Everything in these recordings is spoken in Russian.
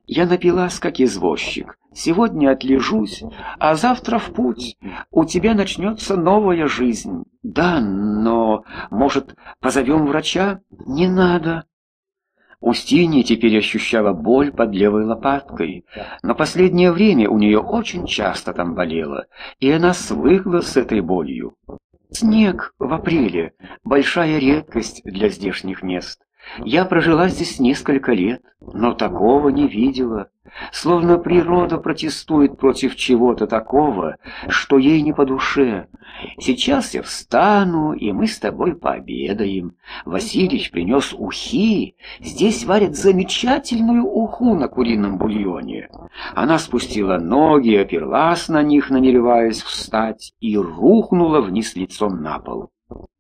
Я напилась, как извозчик. Сегодня отлежусь, а завтра в путь. У тебя начнется новая жизнь. Да, но, может, позовем врача? Не надо. Устинья теперь ощущала боль под левой лопаткой, но последнее время у нее очень часто там болело, и она свыкла с этой болью. Снег в апреле — большая редкость для здешних мест. Я прожила здесь несколько лет, но такого не видела. Словно природа протестует против чего-то такого, что ей не по душе. Сейчас я встану, и мы с тобой пообедаем. Василич принес ухи. Здесь варят замечательную уху на курином бульоне. Она спустила ноги, оперлась на них, намереваясь встать, и рухнула вниз лицом на пол.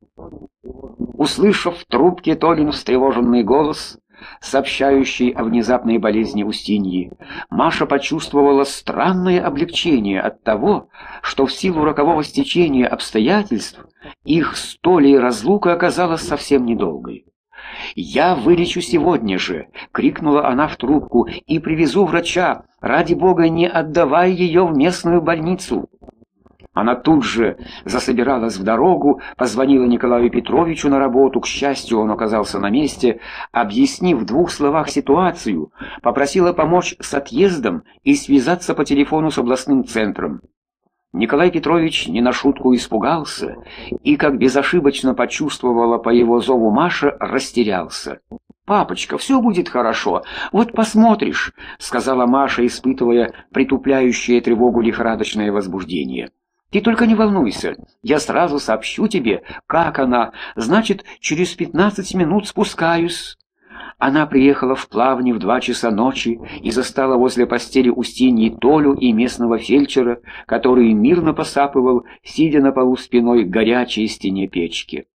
Услышав в трубке Толин встревоженный голос, сообщающий о внезапной болезни Устиньи, Маша почувствовала странное облегчение от того, что в силу рокового стечения обстоятельств их с Толей разлука оказалась совсем недолгой. «Я вылечу сегодня же!» — крикнула она в трубку. «И привезу врача! Ради бога, не отдавай ее в местную больницу!» Она тут же засобиралась в дорогу, позвонила Николаю Петровичу на работу. К счастью, он оказался на месте. Объяснив в 2 словах ситуацию, попросила помочь с отъездом и связаться по телефону с областным центром. Николай Петрович не на шутку испугался и, как безошибочно почувствовала по его зову Маша, растерялся. «Папочка, все будет хорошо, вот посмотришь», — сказала Маша, испытывая притупляющее тревогу лихорадочное возбуждение. «Ты только не волнуйся, я сразу сообщу тебе, как она, значит, через 15 минут спускаюсь». Она приехала в Плавни в 2 часа ночи и застала возле постели Устиньи Толю и местного фельдшера, который мирно посапывал, сидя на полу спиной к горячей стене печки.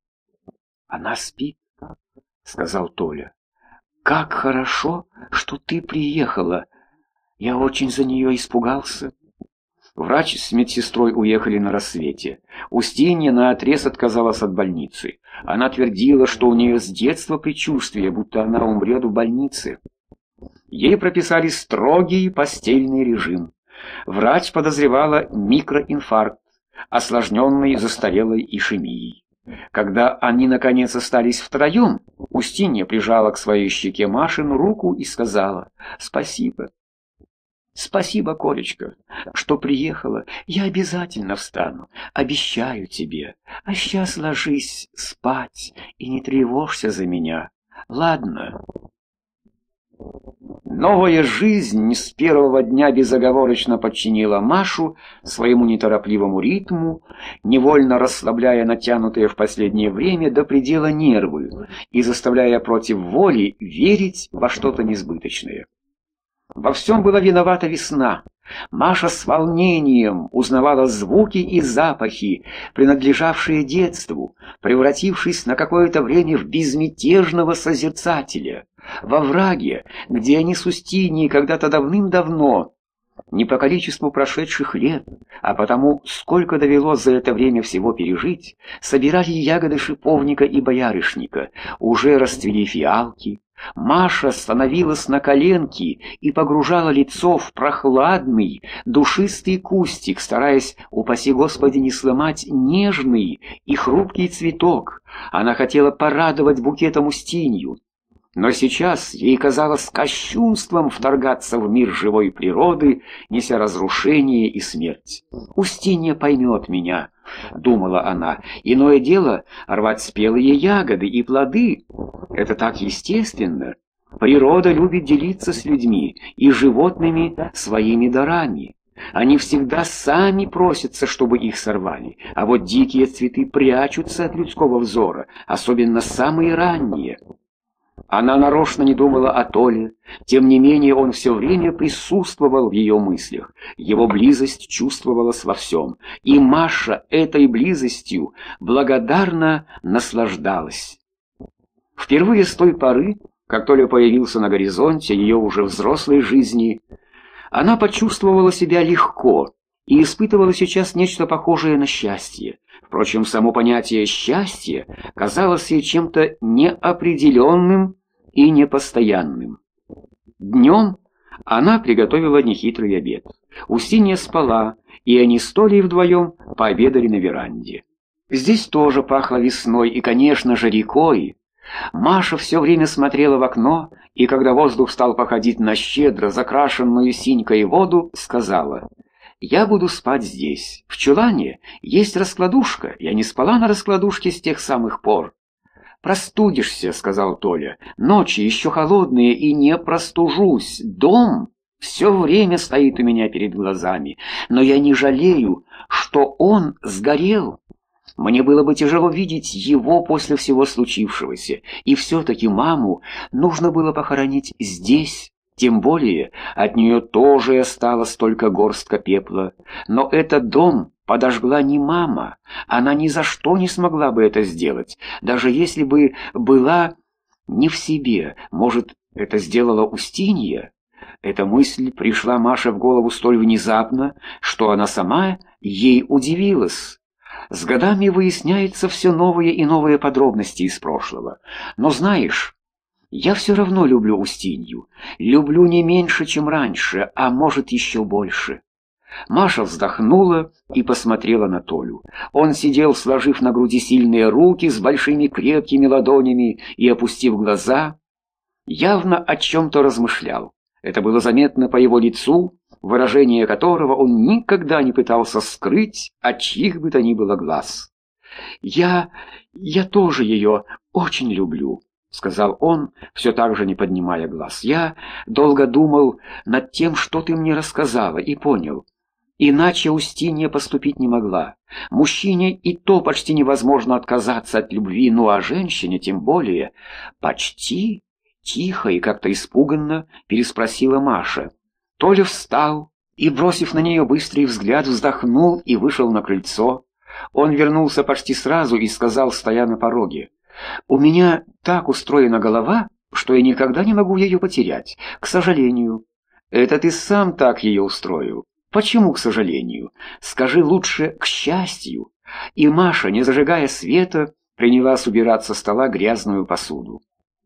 «Она спит», — сказал Толя. «Как хорошо, что ты приехала. Я очень за нее испугался». Врач с медсестрой уехали на рассвете. Устинья наотрез отказалась от больницы. Она твердила, что у нее с детства предчувствие, будто она умрет в больнице. Ей прописали строгий постельный режим. Врач подозревала микроинфаркт, осложненный застарелой ишемией. Когда они наконец остались втроем, Устинья прижала к своей щеке Машину руку и сказала: «Спасибо. Спасибо, Колечка, что приехала. Я обязательно встану, обещаю тебе. А сейчас ложись спать и не тревожься за меня. Ладно?» Новая жизнь с первого дня безоговорочно подчинила Машу своему неторопливому ритму, невольно расслабляя натянутые в последнее время до предела нервы и заставляя против воли верить во что-то несбыточное. Во всем была виновата весна. Маша с волнением узнавала звуки и запахи, принадлежавшие детству, превратившись на какое-то время в безмятежного созерцателя. Во враге, где они с Устиньей когда-то давным-давно, не по количеству прошедших лет, а потому, сколько довелось за это время всего пережить, собирали ягоды шиповника и боярышника, уже расцвели фиалки. Маша становилась на коленки и погружала лицо в прохладный, душистый кустик, стараясь, упаси Господи, не сломать нежный и хрупкий цветок. Она хотела порадовать букетом Устинью. Но сейчас ей казалось кощунством вторгаться в мир живой природы, неся разрушение и смерть. «Устинья поймет меня», — думала она. «Иное дело рвать спелые ягоды и плоды. Это так естественно. Природа любит делиться с людьми и животными своими дарами. Они всегда сами просятся, чтобы их сорвали, а вот дикие цветы прячутся от людского взора, особенно самые ранние». Она нарочно не думала о Толе, тем не менее он все время присутствовал в ее мыслях, его близость чувствовалась во всем, и Маша этой близостью благодарно наслаждалась. Впервые с той поры, как Толя появился на горизонте ее уже взрослой жизни, она почувствовала себя легко и испытывала сейчас нечто похожее на счастье. Впрочем, само понятие «счастье» казалось ей чем-то неопределенным и непостоянным. Днем Она приготовила нехитрый обед. Устинья спала, и они с Толей вдвоем пообедали на веранде. Здесь тоже пахло весной и, конечно же, рекой. Маша все время смотрела в окно, и когда воздух стал походить на щедро закрашенную синькой воду, сказала: «Я буду спать здесь. В чулане есть раскладушка. Я не спала на раскладушке с тех самых пор». «Простудишься», — сказал Толя. «Ночи еще холодные, и не простужусь. Дом все время стоит у меня перед глазами, но я не жалею, что он сгорел. Мне было бы тяжело видеть его после всего случившегося, и все-таки маму нужно было похоронить здесь». Тем более от нее тоже осталась только горстка пепла. Но этот дом подожгла не мама. Она ни за что не смогла бы это сделать, даже если бы была не в себе. Может, это сделала Устинья? Эта мысль пришла Маше в голову столь внезапно, что она сама ей удивилась. С годами выясняются все новые и новые подробности из прошлого. Но знаешь, я все равно люблю Устинью. Люблю не меньше, чем раньше, а может еще больше. Маша вздохнула и посмотрела на Толю. Он сидел, сложив на груди сильные руки с большими крепкими ладонями и опустив глаза, явно о чем-то размышлял. Это было заметно по его лицу, выражение которого он никогда не пытался скрыть от чьих бы то ни было глаз. «Я тоже ее очень люблю», — сказал он, все так же не поднимая глаз. «Я долго думал над тем, что ты мне рассказала, и понял. Иначе Устинья поступить не могла. Мужчине и то почти невозможно отказаться от любви, ну а женщине тем более». «Почти?» — тихо и как-то испуганно переспросила Маша. Толя встал и, бросив на нее быстрый взгляд, вздохнул и вышел на крыльцо. Он вернулся почти сразу и сказал, стоя на пороге: «У меня так устроена голова, что я никогда не могу ее потерять, к сожалению». «Это ты сам так ее устроил». «Почему, к сожалению? Скажи лучше, к счастью». И Маша, не зажигая света, принялась убирать со стола грязную посуду.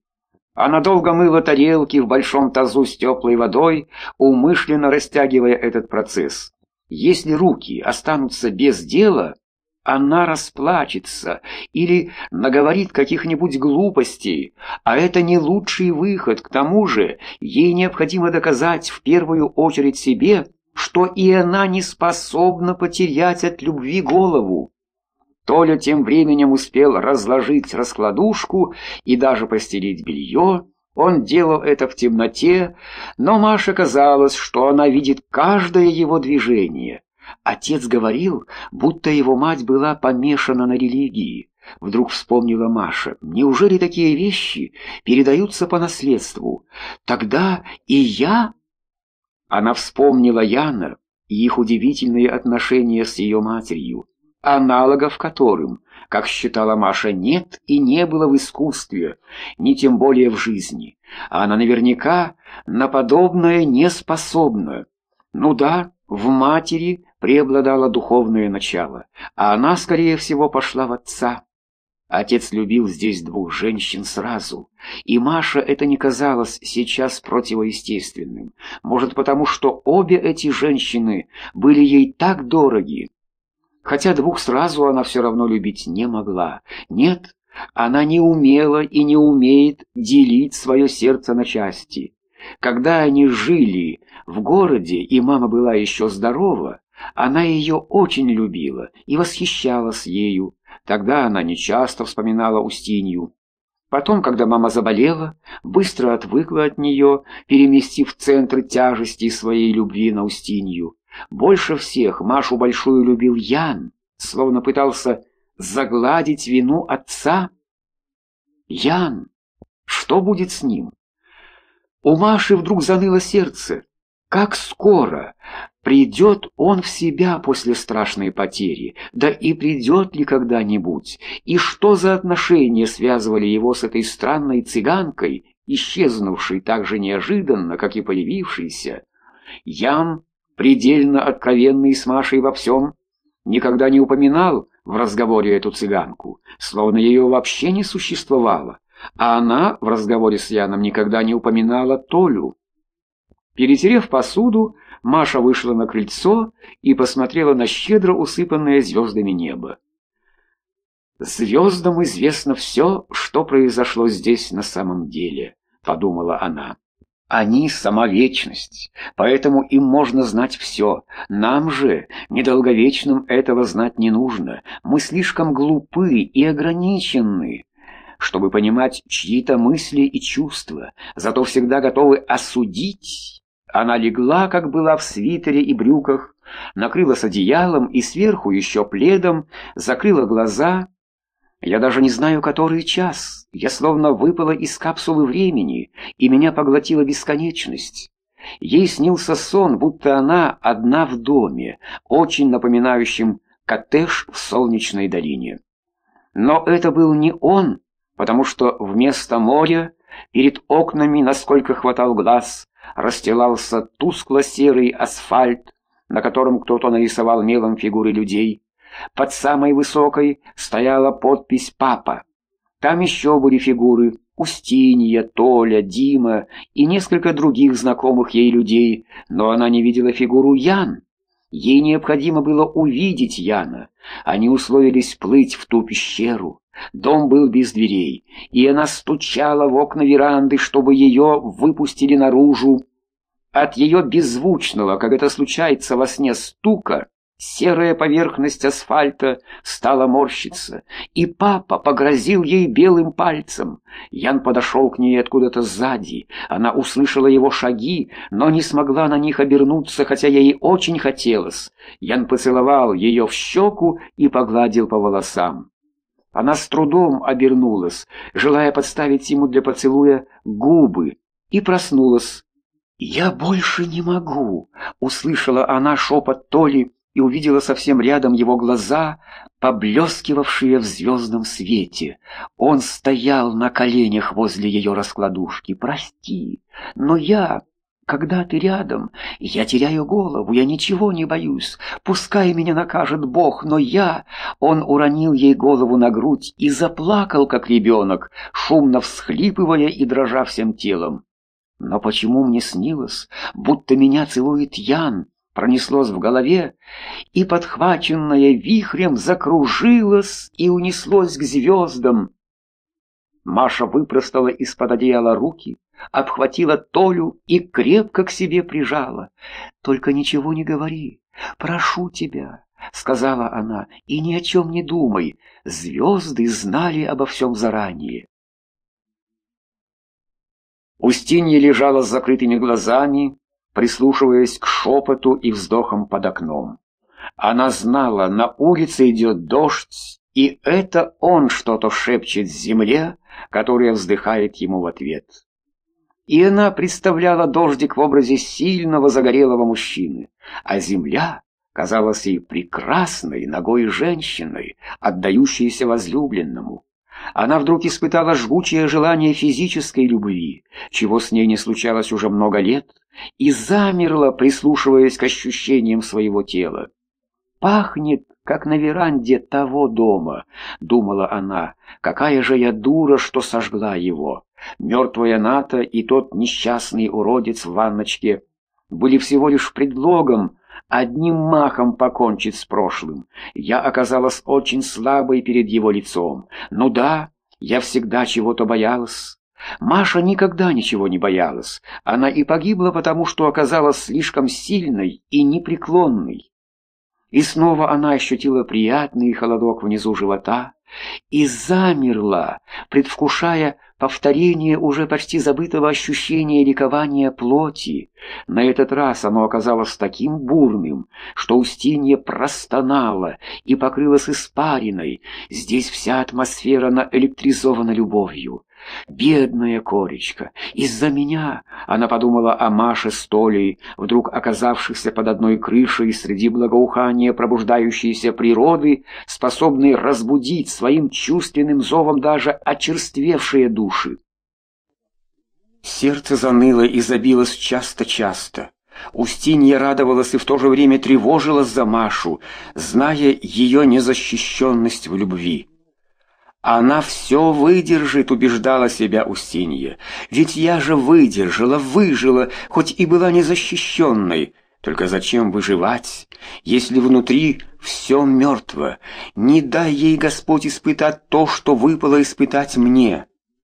Она долго мыла тарелки в большом тазу с теплой водой, умышленно растягивая этот процесс. Если руки останутся без дела, она расплачется или наговорит каких-нибудь глупостей, а это не лучший выход. К тому же ей необходимо доказать в первую очередь себе, что и она не способна потерять от любви голову. Толя тем временем успел разложить раскладушку и даже постелить белье. Он делал это в темноте, но Маше казалось, что она видит каждое его движение. Отец говорил, будто его мать была помешана на религии. Вдруг вспомнила Маша. Неужели такие вещи передаются по наследству? Тогда и я... Она вспомнила Яна и их удивительные отношения с ее матерью, аналогов которым, как считала Маша, нет и не было в искусстве, ни тем более в жизни. А она наверняка на подобное не способна. Ну да, в матери преобладало духовное начало, а она, скорее всего, пошла в отца. Отец любил здесь двух женщин сразу, и Маше это не казалось сейчас противоестественным. Может, потому что обе эти женщины были ей так дороги. Хотя двух сразу она все равно любить не могла. Нет, она не умела и не умеет делить свое сердце на части. Когда они жили в городе, и мама была еще здорова, она ее очень любила и восхищалась ею. Тогда она нечасто вспоминала Устинью. Потом, когда мама заболела, быстро отвыкла от нее, переместив центр тяжести своей любви на Устинью. Больше всех Машу Большую любил Ян, словно пытался загладить вину отца. Ян, что будет с ним? У Маши вдруг заныло сердце. Как скоро придет он в себя после страшной потери? Да и придет ли когда-нибудь? И что за отношения связывали его с этой странной цыганкой, исчезнувшей так же неожиданно, как и появившейся? Ян, предельно откровенный с Машей во всем, никогда не упоминал в разговоре эту цыганку, словно ее вообще не существовало, а она в разговоре с Яном никогда не упоминала Толю. Перетерев посуду, Маша вышла на крыльцо и посмотрела на щедро усыпанное звездами небо. «Звездам известно все, что произошло здесь на самом деле», — подумала она. «Они — сама вечность, поэтому им можно знать все. Нам же, недолговечным, этого знать не нужно. Мы слишком глупы и ограничены, чтобы понимать чьи-то мысли и чувства, зато всегда готовы осудить». Она легла, как была, в свитере и брюках, накрылась одеялом и сверху еще пледом, закрыла глаза. «Я даже не знаю, который час. Я словно выпала из капсулы времени, и меня поглотила бесконечность». Ей снился сон, будто она одна в доме, очень напоминающем коттедж в солнечной долине. Но это был не он, потому что вместо моря перед окнами, насколько хватал глаз, расстилался тускло-серый асфальт, на котором кто-то нарисовал мелом фигуры людей. Под самой высокой стояла подпись «Папа». Там еще были фигуры: Устинья, Толя, Дима и несколько других знакомых ей людей, но она не видела фигуру Ян. Ей необходимо было увидеть Яна. Они условились плыть в ту пещеру. Дом был без дверей, и она стучала в окна веранды, чтобы ее выпустили наружу. От ее беззвучного, как это случается во сне, стука, серая поверхность асфальта стала морщиться, и папа погрозил ей белым пальцем. Ян подошел к ней откуда-то сзади. Она услышала его шаги, но не смогла на них обернуться, хотя ей очень хотелось. Ян поцеловал ее в щеку и погладил по волосам. Она с трудом обернулась, желая подставить ему для поцелуя губы, и проснулась. «Я больше не могу!» — услышала она шепот Толи и увидела совсем рядом его глаза, поблескивавшие в звездном свете. Он стоял на коленях возле ее раскладушки. «Прости, но когда ты рядом, я теряю голову, я ничего не боюсь. Пускай меня накажет Бог, но я...» Он уронил ей голову на грудь и заплакал, как ребенок, шумно всхлипывая и дрожа всем телом. «Но почему мне снилось, будто меня целует Ян?» Пронеслось в голове, и, подхваченное вихрем, закружилось и унеслось к звездам. Маша выпростала из-под одеяла руки, обхватила Толю и крепко к себе прижала. «Только ничего не говори, прошу тебя», — сказала она, — «и ни о чем не думай. Звезды знали обо всем заранее». Устинья лежала с закрытыми глазами, прислушиваясь к шепоту и вздохам под окном. Она знала, на улице идет дождь, и это он что-то шепчет земле, которая вздыхает ему в ответ. И она представляла дождик в образе сильного загорелого мужчины, а земля казалась ей прекрасной нагой женщиной, отдающейся возлюбленному. Она вдруг испытала жгучее желание физической любви, чего с ней не случалось уже много лет, и замерла, прислушиваясь к ощущениям своего тела. «Пахнет, как на веранде того дома», — думала она. «Какая же я дура, что сожгла его! Мертвая Ната и тот несчастный уродец в ванночке были всего лишь предлогом одним махом покончить с прошлым. Я оказалась очень слабой перед его лицом. Ну да, я всегда чего-то боялась». Маша никогда ничего не боялась. Она и погибла, потому что оказалась слишком сильной и непреклонной. И снова она ощутила приятный холодок внизу живота и замерла, предвкушая повторение уже почти забытого ощущения ликования плоти. На этот раз оно оказалось таким бурным, что Устинья простонала и покрылась испариной. Здесь вся атмосфера наэлектризована любовью. «Бедная Коречка! Из-за меня!» Она подумала о Маше с Толей, вдруг оказавшихся под одной крышей среди благоухания пробуждающейся природы, способной разбудить своим чувственным зовом даже очерствевшие души. Сердце заныло и забилось часто-часто. Устинья радовалась и в то же время тревожилась за Машу, зная ее незащищенность в любви. «Она все выдержит», — убеждала себя Устинья. «Ведь я же выдержала, выжила, хоть и была незащищенной. Только зачем выживать, если внутри все мертво? Не дай ей Господь испытать то, что выпало испытать мне».